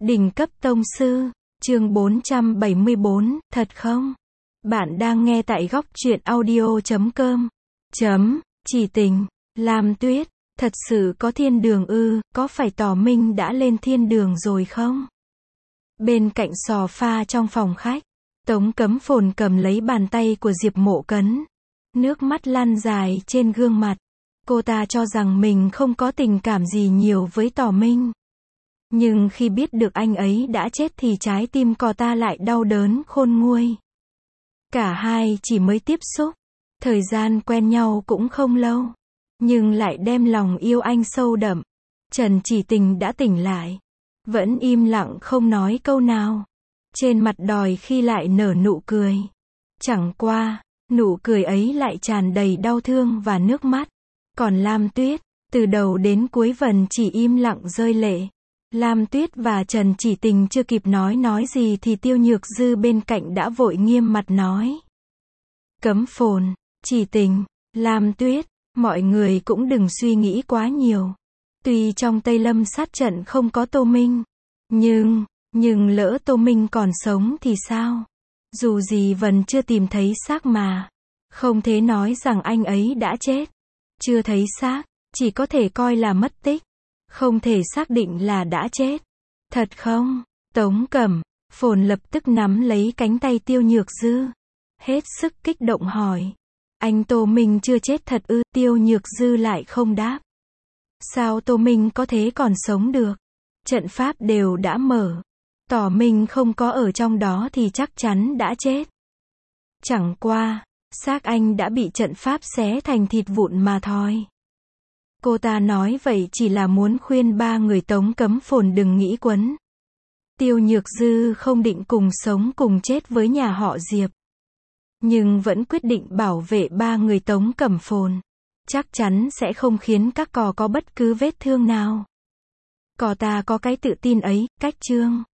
Đỉnh cấp tông sư, chương 474, thật không? Bạn đang nghe tại góc truyện audio.com. Chỉ tình, Lam Tuyết, thật sự có thiên đường ư, có phải tỏ minh đã lên thiên đường rồi không? Bên cạnh sò pha trong phòng khách, Tống Cấm Phồn cầm lấy bàn tay của Diệp Mộ Cấn. Nước mắt lăn dài trên gương mặt. Cô ta cho rằng mình không có tình cảm gì nhiều với tỏ minh. Nhưng khi biết được anh ấy đã chết thì trái tim cô ta lại đau đớn khôn nguôi. Cả hai chỉ mới tiếp xúc, thời gian quen nhau cũng không lâu, nhưng lại đem lòng yêu anh sâu đậm. Trần Chỉ Tình đã tỉnh lại, vẫn im lặng không nói câu nào. Trên mặt đòi khi lại nở nụ cười. Chẳng qua, nụ cười ấy lại tràn đầy đau thương và nước mắt. Còn Lam Tuyết, từ đầu đến cuối vẫn chỉ im lặng rơi lệ. Lam Tuyết và Trần Chỉ Tình chưa kịp nói gì thì Tiêu Nhược Dư bên cạnh đã vội nghiêm mặt nói. Cấm Phồn, Chỉ Tình, Lam Tuyết, mọi người cũng đừng suy nghĩ quá nhiều. Tuy trong Tây Lâm sát trận không có Tô Minh, nhưng lỡ Tô Minh còn sống thì sao? Dù gì vẫn chưa tìm thấy xác mà. Không thể nói rằng anh ấy đã chết. Chưa thấy xác, chỉ có thể coi là mất tích. Không thể xác định là đã chết. Thật không? Tống Cẩm Phồn lập tức nắm lấy cánh tay Tiêu Nhược Dư. Hết sức kích động hỏi. Anh Tô Minh chưa chết thật ư? Tiêu Nhược Dư lại không đáp. Sao Tô Minh có thể còn sống được? Trận pháp đều đã mở. Tỏ Minh không có ở trong đó thì chắc chắn đã chết. Chẳng qua, xác anh đã bị trận pháp xé thành thịt vụn mà thôi. Cô ta nói vậy chỉ là muốn khuyên ba người Tống Cấm Phồn đừng nghĩ quấn. Tiêu Nhược Dư không định cùng sống cùng chết với nhà họ Diệp, nhưng vẫn quyết định bảo vệ ba người Tống Cẩm Phồn. Chắc chắn sẽ không khiến các cò có bất cứ vết thương nào. Cò ta có cái tự tin ấy, cách chương.